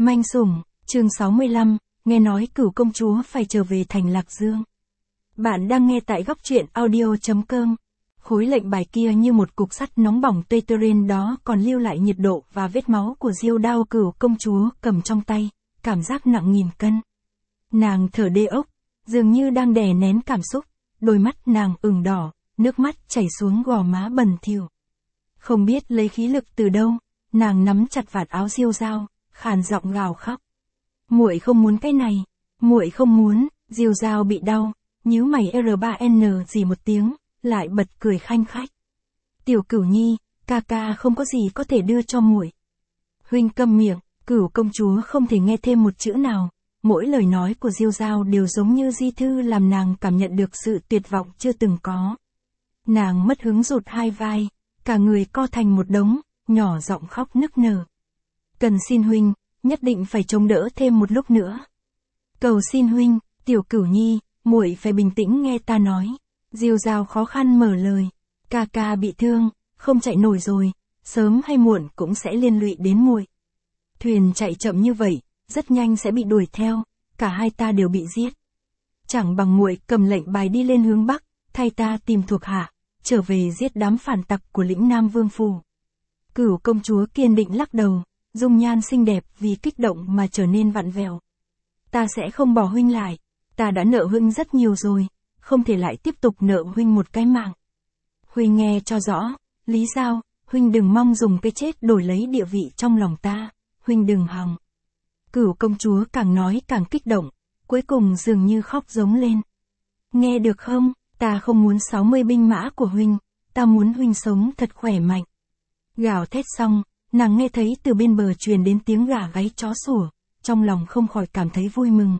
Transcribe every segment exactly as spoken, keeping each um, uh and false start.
Manh sủng, chương sáu mươi lăm, nghe nói Cửu công chúa phải trở về thành Lạc Dương. Bạn đang nghe tại góc truyện audio.com. Khối lệnh bài kia như một cục sắt nóng bỏng tê tơ trên đó còn lưu lại nhiệt độ và vết máu của diêu đao Cửu công chúa cầm trong tay, cảm giác nặng nghìn cân. Nàng thở đê ốc, dường như đang đè nén cảm xúc, đôi mắt nàng ửng đỏ, nước mắt chảy xuống gò má bẩn thỉu. Không biết lấy khí lực từ đâu, nàng nắm chặt vạt áo diêu dao, khàn giọng gào khóc. Muội không muốn cái này, muội không muốn. Diêu dao bị đau, nhíu mày R ba N gì một tiếng, lại bật cười khanh khách. Tiểu Cửu nhi, ca ca không có gì có thể đưa cho muội. Huynh câm miệng. Cửu công chúa không thể nghe thêm một chữ nào, mỗi lời nói của diêu dao đều giống như di thư làm nàng cảm nhận được sự tuyệt vọng chưa từng có. Nàng mất hứng rụt hai vai, cả người co thành một đống, nhỏ giọng khóc nức nở. Cần xin huynh, nhất định phải chống đỡ thêm một lúc nữa. Cầu xin huynh, Tiểu Cửu nhi, muội phải bình tĩnh nghe ta nói. Diêu dao khó khăn mở lời. Ca ca bị thương, không chạy nổi rồi, sớm hay muộn cũng sẽ liên lụy đến muội. Thuyền chạy chậm như vậy, rất nhanh sẽ bị đuổi theo, cả hai ta đều bị giết. Chẳng bằng muội cầm lệnh bài đi lên hướng Bắc, thay ta tìm thuộc hạ, trở về giết đám phản tặc của lĩnh Nam Vương phủ. Cửu công chúa kiên định lắc đầu, dung nhan xinh đẹp vì kích động mà trở nên vặn vẹo. Ta sẽ không bỏ huynh lại, ta đã nợ huynh rất nhiều rồi, không thể lại tiếp tục nợ huynh một cái mạng. Huynh nghe cho rõ, Lý Giao, huynh đừng mong dùng cái chết đổi lấy địa vị trong lòng ta, huynh đừng hòng. Cửu công chúa càng nói càng kích động, cuối cùng dường như khóc giống lên. Nghe được không, ta không muốn sáu mươi binh mã của huynh, ta muốn huynh sống thật khỏe mạnh. Gào thét xong, nàng nghe thấy từ bên bờ truyền đến tiếng gà gáy chó sủa, trong lòng không khỏi cảm thấy vui mừng.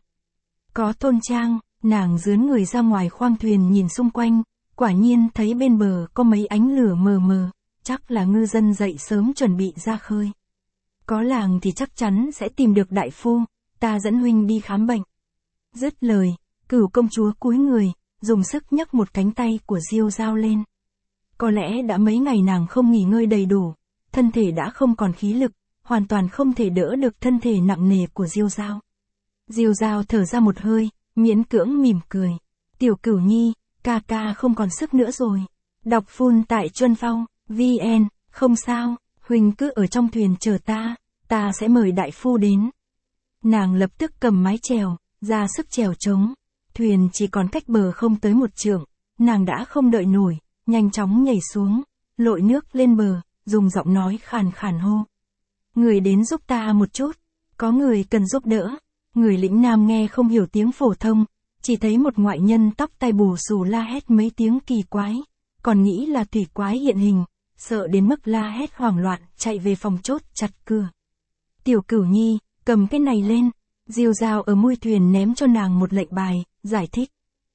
Có thôn trang, nàng dướn người ra ngoài khoang thuyền nhìn xung quanh, quả nhiên thấy bên bờ có mấy ánh lửa mờ mờ, chắc là ngư dân dậy sớm chuẩn bị ra khơi. Có làng thì chắc chắn sẽ tìm được đại phu, ta dẫn huynh đi khám bệnh. Dứt lời, Cửu công chúa cúi người, dùng sức nhấc một cánh tay của diêu dao lên. Có lẽ đã mấy ngày nàng không nghỉ ngơi đầy đủ, thân thể đã không còn khí lực, hoàn toàn không thể đỡ được thân thể nặng nề của diêu dao. Diêu dao thở ra một hơi, miễn cưỡng mỉm cười. Tiểu Cửu nhi, ca ca không còn sức nữa rồi. Đọc full tại Chuân Phong, vn, không sao, huynh cứ ở trong thuyền chờ ta, ta sẽ mời đại phu đến. Nàng lập tức cầm mái chèo, ra sức chèo trống. Thuyền chỉ còn cách bờ không tới một trượng, nàng đã không đợi nổi, nhanh chóng nhảy xuống, lội nước lên bờ, dùng giọng nói khàn khàn hô. Người đến giúp ta một chút, có người cần giúp đỡ. Người lĩnh Nam nghe không hiểu tiếng phổ thông, chỉ thấy một ngoại nhân tóc tai bù xù la hét mấy tiếng kỳ quái, còn nghĩ là thủy quái hiện hình, sợ đến mức la hét hoảng loạn, chạy về phòng chốt chặt cửa. Tiểu Cửu nhi, cầm cái này lên. Diêu dao ở mui thuyền ném cho nàng một lệnh bài, giải thích.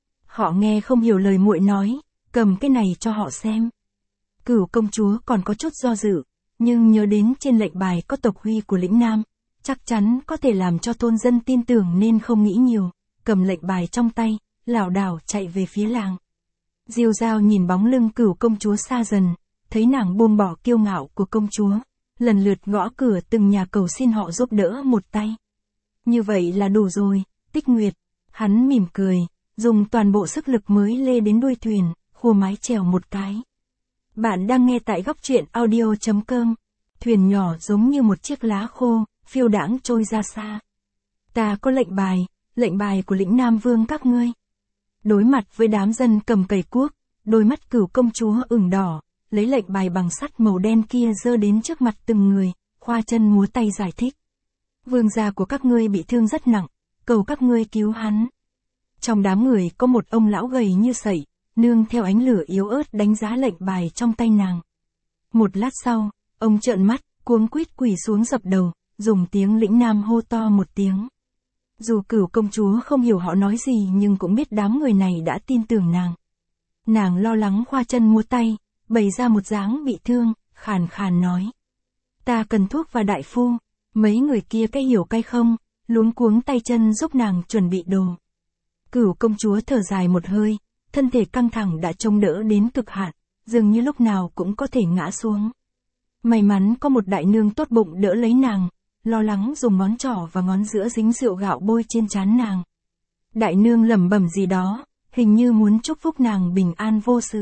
Họ nghe không hiểu lời muội nói, cầm cái này cho họ xem. Cửu công chúa còn có chút do dự, nhưng nhớ đến trên lệnh bài có tộc huy của lĩnh Nam, chắc chắn có thể làm cho thôn dân tin tưởng nên không nghĩ nhiều, cầm lệnh bài trong tay, lảo đảo chạy về phía làng. Diêu dao nhìn bóng lưng Cửu công chúa xa dần, thấy nàng buông bỏ kiêu ngạo của công chúa, lần lượt gõ cửa từng nhà cầu xin họ giúp đỡ một tay. Như vậy là đủ rồi, Tích Nguyệt. Hắn mỉm cười, dùng toàn bộ sức lực mới lê đến đuôi thuyền, khua mái chèo một cái. Bạn đang nghe tại góc truyện audio.com. Thuyền nhỏ giống như một chiếc lá khô, phiêu đãng trôi ra xa. Ta có lệnh bài, lệnh bài của lĩnh Nam Vương các ngươi. Đối mặt với đám dân cầm cày cuốc, đôi mắt Cửu công chúa ửng đỏ, lấy lệnh bài bằng sắt màu đen kia giơ đến trước mặt từng người, khoa chân múa tay giải thích. Vương gia của các ngươi bị thương rất nặng, cầu các ngươi cứu hắn. Trong đám người có một ông lão gầy như sẩy, nương theo ánh lửa yếu ớt đánh giá lệnh bài trong tay nàng. Một lát sau, ông trợn mắt, cuống quýt quỳ xuống dập đầu, dùng tiếng lĩnh Nam hô to một tiếng. Dù Cửu công chúa không hiểu họ nói gì nhưng cũng biết đám người này đã tin tưởng nàng. Nàng lo lắng khoa chân múa tay, bày ra một dáng bị thương, khàn khàn nói. Ta cần thuốc và đại phu. Mấy người kia cái hiểu cái không, luống cuống tay chân giúp nàng chuẩn bị đồ. Cửu công chúa thở dài một hơi, thân thể căng thẳng đã chống đỡ đến cực hạn, dường như lúc nào cũng có thể ngã xuống. May mắn có một đại nương tốt bụng đỡ lấy nàng, lo lắng dùng ngón trỏ và ngón giữa dính rượu gạo bôi trên trán nàng. Đại nương lẩm bẩm gì đó, hình như muốn chúc phúc nàng bình an vô sự.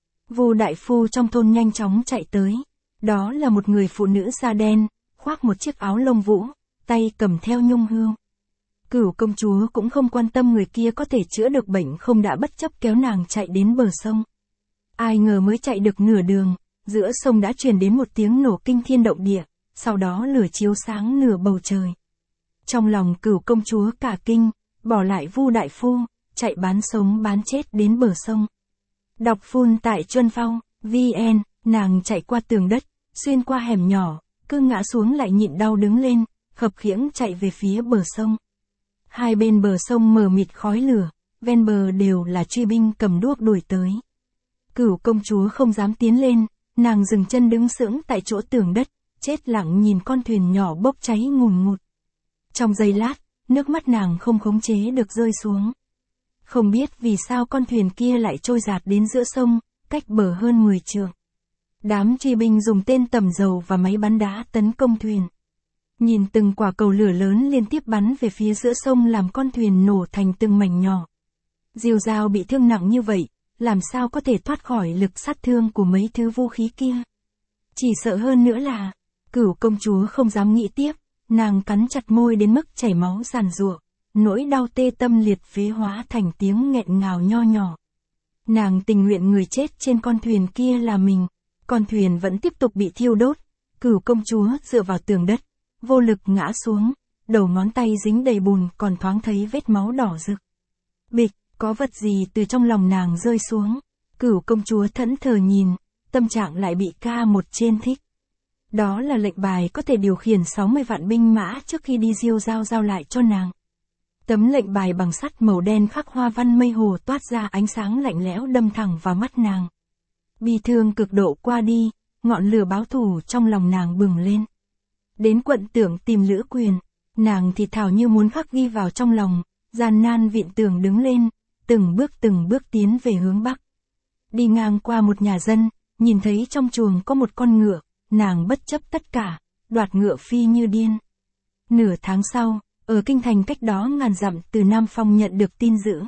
Vu đại phu trong thôn nhanh chóng chạy tới. Đó là một người phụ nữ da đen, khoác một chiếc áo lông vũ, tay cầm theo nhung hương. Cửu công chúa cũng không quan tâm người kia có thể chữa được bệnh không đã bất chấp kéo nàng chạy đến bờ sông. Ai ngờ mới chạy được nửa đường, giữa sông đã truyền đến một tiếng nổ kinh thiên động địa, sau đó lửa chiếu sáng nửa bầu trời. Trong lòng cửu công chúa cả kinh, bỏ lại Vu đại phu, chạy bán sống bán chết đến bờ sông. Đọc phun tại Chuân Phong, vê en, nàng chạy qua tường đất, xuyên qua hẻm nhỏ, cứ ngã xuống lại nhịn đau đứng lên, khập khiễng chạy về phía bờ sông. Hai bên bờ sông mờ mịt khói lửa, ven bờ đều là truy binh cầm đuốc đuổi tới. Cửu công chúa không dám tiến lên, nàng dừng chân đứng sững tại chỗ tường đất, chết lặng nhìn con thuyền nhỏ bốc cháy ngùn ngụt. Trong giây lát, nước mắt nàng không khống chế được rơi xuống. Không biết vì sao con thuyền kia lại trôi dạt đến giữa sông, cách bờ hơn mười trượng. Đám truy binh dùng tên tầm dầu và máy bắn đá tấn công thuyền. Nhìn từng quả cầu lửa lớn liên tiếp bắn về phía giữa sông làm con thuyền nổ thành từng mảnh nhỏ. Diêu Dao bị thương nặng như vậy, làm sao có thể thoát khỏi lực sát thương của mấy thứ vũ khí kia. Chỉ sợ hơn nữa là, cửu công chúa không dám nghĩ tiếp, nàng cắn chặt môi đến mức chảy máu giàn giụa, nỗi đau tê tâm liệt phế hóa thành tiếng nghẹn ngào nho nhỏ. Nàng tình nguyện người chết trên con thuyền kia là mình, con thuyền vẫn tiếp tục bị thiêu đốt, cửu công chúa dựa vào tường đất, vô lực ngã xuống, đầu ngón tay dính đầy bùn còn thoáng thấy vết máu đỏ rực. Bịch, có vật gì từ trong lòng nàng rơi xuống, cửu công chúa thẫn thờ nhìn, tâm trạng lại bị ca một trên thích. Đó là lệnh bài có thể điều khiển sáu mươi vạn binh mã trước khi đi Diêu Dao giao lại cho nàng. Tấm lệnh bài bằng sắt màu đen khắc hoa văn mây hồ toát ra ánh sáng lạnh lẽo đâm thẳng vào mắt nàng. Bi thương cực độ qua đi, ngọn lửa báo thù trong lòng nàng bừng lên. Đến quận tưởng tìm Lữ Quyền, nàng thì thào như muốn khắc ghi vào trong lòng, gian nan vịn tường đứng lên, từng bước từng bước tiến về hướng bắc. Đi ngang qua một nhà dân, nhìn thấy trong chuồng có một con ngựa, nàng bất chấp tất cả, đoạt ngựa phi như điên. Nửa tháng sau, ở kinh thành cách đó ngàn dặm từ Nam Phong nhận được tin dữ.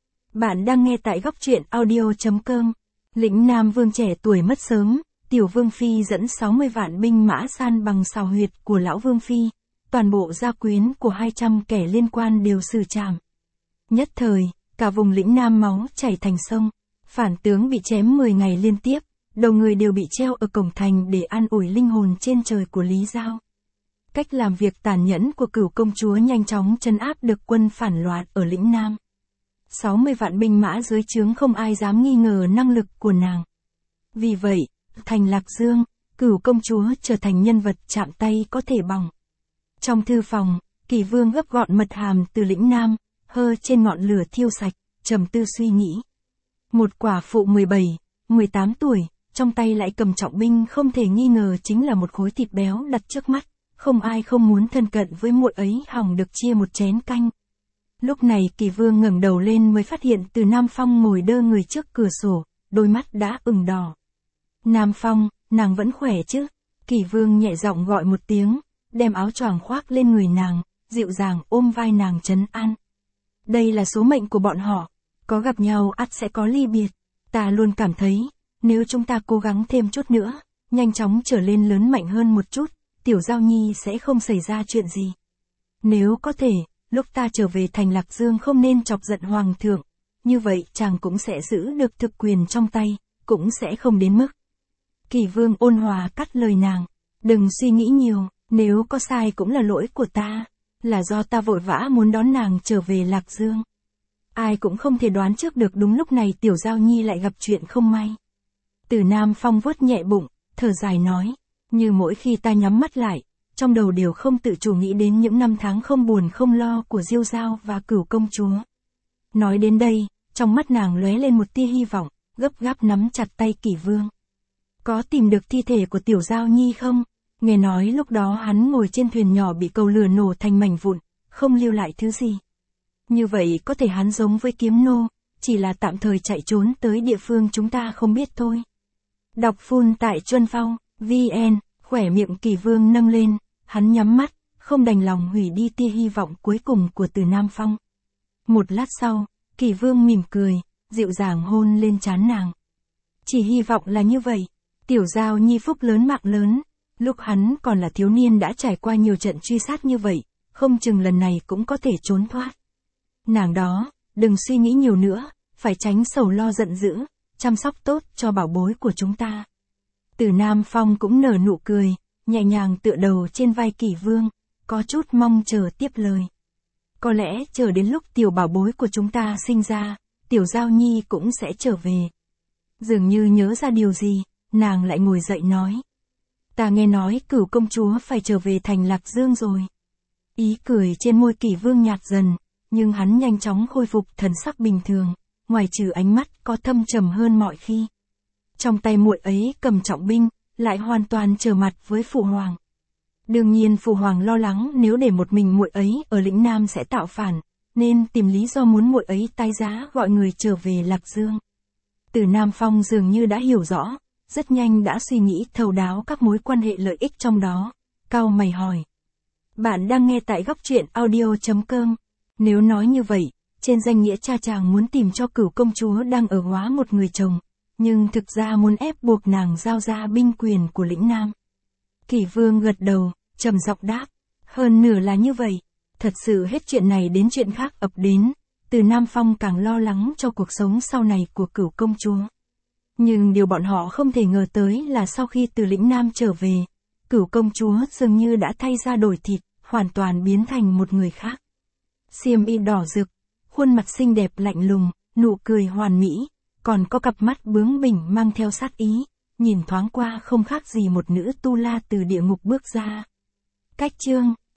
Bạn đang nghe tại góc truyện audio chấm com. Lĩnh Nam Vương trẻ tuổi mất sớm, Tiểu Vương Phi dẫn sáu mươi vạn binh mã san bằng sào huyệt của Lão Vương Phi, toàn bộ gia quyến của hai trăm kẻ liên quan đều xử trảm. Nhất thời, cả vùng lĩnh Nam máu chảy thành sông, phản tướng bị chém mười ngày liên tiếp, đầu người đều bị treo ở cổng thành để an ủi linh hồn trên trời của Lý Giao. Cách làm việc tàn nhẫn của cửu công chúa nhanh chóng trấn áp được quân phản loạn ở lĩnh Nam. sáu mươi vạn binh mã dưới trướng không ai dám nghi ngờ năng lực của nàng. Vì vậy, thành Lạc Dương, cửu công chúa trở thành nhân vật chạm tay có thể bỏng. Trong thư phòng, Kỳ Vương gấp gọn mật hàm từ lĩnh Nam, hơ trên ngọn lửa thiêu sạch, trầm tư suy nghĩ. Một quả phụ mười bảy, mười tám tuổi, trong tay lại cầm trọng binh không thể nghi ngờ chính là một khối thịt béo đặt trước mắt, không ai không muốn thân cận với muội ấy hòng được chia một chén canh. Lúc này Kỳ Vương ngẩng đầu lên mới phát hiện từ Nam Phong ngồi đơ người trước cửa sổ, đôi mắt đã ửng đỏ. Nam Phong, nàng vẫn khỏe chứ? Kỳ Vương nhẹ giọng gọi một tiếng, đem áo choàng khoác lên người nàng, dịu dàng ôm vai nàng trấn an. Đây là số mệnh của bọn họ, có gặp nhau ắt sẽ có ly biệt. Ta luôn cảm thấy, nếu chúng ta cố gắng thêm chút nữa, nhanh chóng trở lên lớn mạnh hơn một chút, Tiểu Giao Nhi sẽ không xảy ra chuyện gì. Nếu có thể, lúc ta trở về thành Lạc Dương không nên chọc giận Hoàng thượng, như vậy chàng cũng sẽ giữ được thực quyền trong tay, cũng sẽ không đến mức. Kỳ Vương ôn hòa cắt lời nàng, đừng suy nghĩ nhiều, nếu có sai cũng là lỗi của ta, là do ta vội vã muốn đón nàng trở về Lạc Dương. Ai cũng không thể đoán trước được đúng lúc này Tiểu Giao Nhi lại gặp chuyện không may. Từ Nam Phong vuốt nhẹ bụng, thở dài nói, như mỗi khi ta nhắm mắt lại, trong đầu đều không tự chủ nghĩ đến những năm tháng không buồn không lo của Diêu Dao và cửu công chúa. Nói đến đây, trong mắt nàng lóe lên một tia hy vọng, gấp gáp nắm chặt tay Kỳ Vương. Có tìm được thi thể của Tiểu Giao Nhi không? Nghe nói lúc đó hắn ngồi trên thuyền nhỏ bị cầu lửa nổ thành mảnh vụn, không lưu lại thứ gì. Như vậy có thể hắn giống với Kiếm Nô, chỉ là tạm thời chạy trốn tới địa phương chúng ta không biết thôi. Đọc phun tại Chuân Phong, vê en, khỏe miệng Kỳ Vương nâng lên, hắn nhắm mắt, không đành lòng hủy đi tia hy vọng cuối cùng của Từ Nam Phong. Một lát sau, Kỷ Vương mỉm cười, dịu dàng hôn lên trán nàng. Chỉ hy vọng là như vậy. Tiểu Giao Nhi phúc lớn mạng lớn, lúc hắn còn là thiếu niên đã trải qua nhiều trận truy sát như vậy, không chừng lần này cũng có thể trốn thoát. Nàng đó, đừng suy nghĩ nhiều nữa, phải tránh sầu lo giận dữ, chăm sóc tốt cho bảo bối của chúng ta. Từ Nam Phong cũng nở nụ cười, nhẹ nhàng tựa đầu trên vai Kỷ Vương, có chút mong chờ tiếp lời. Có lẽ chờ đến lúc tiểu bảo bối của chúng ta sinh ra, Tiểu Giao Nhi cũng sẽ trở về. Dường như nhớ ra điều gì, nàng lại ngồi dậy nói. Ta nghe nói Cửu công chúa phải trở về thành Lạc Dương rồi. Ý cười trên môi Kỷ Vương nhạt dần, nhưng hắn nhanh chóng khôi phục thần sắc bình thường, ngoài trừ ánh mắt có thâm trầm hơn mọi khi. Trong tay muội ấy cầm trọng binh, lại hoàn toàn trở mặt với phụ hoàng. Đương nhiên phụ hoàng lo lắng nếu để một mình muội ấy ở lĩnh Nam sẽ tạo phản, nên tìm lý do muốn muội ấy tái giá gọi người trở về Lạc Dương. Từ Nam Phong dường như đã hiểu rõ, rất nhanh đã suy nghĩ thấu đáo các mối quan hệ lợi ích trong đó, cau mày hỏi. Bạn đang nghe tại góc truyện audio chấm com. Nếu nói như vậy, trên danh nghĩa cha chàng muốn tìm cho Cửu công chúa đang ở Hóa một người chồng, nhưng thực ra muốn ép buộc nàng giao ra binh quyền của lĩnh Nam. Kỷ Vương gật đầu, trầm giọng đáp, hơn nửa là như vậy. Thật sự hết chuyện này đến chuyện khác ập đến, Từ Nam Phong càng lo lắng cho cuộc sống sau này của Cửu công chúa. Nhưng điều bọn họ không thể ngờ tới là sau khi từ lĩnh Nam trở về, Cửu công chúa dường như đã thay da đổi thịt, hoàn toàn biến thành một người khác. Xiêm y đỏ rực, khuôn mặt xinh đẹp lạnh lùng, nụ cười hoàn mỹ, còn có cặp mắt bướng bỉnh mang theo sát ý, nhìn thoáng qua không khác gì một nữ tu la từ địa ngục bước ra. Cách chương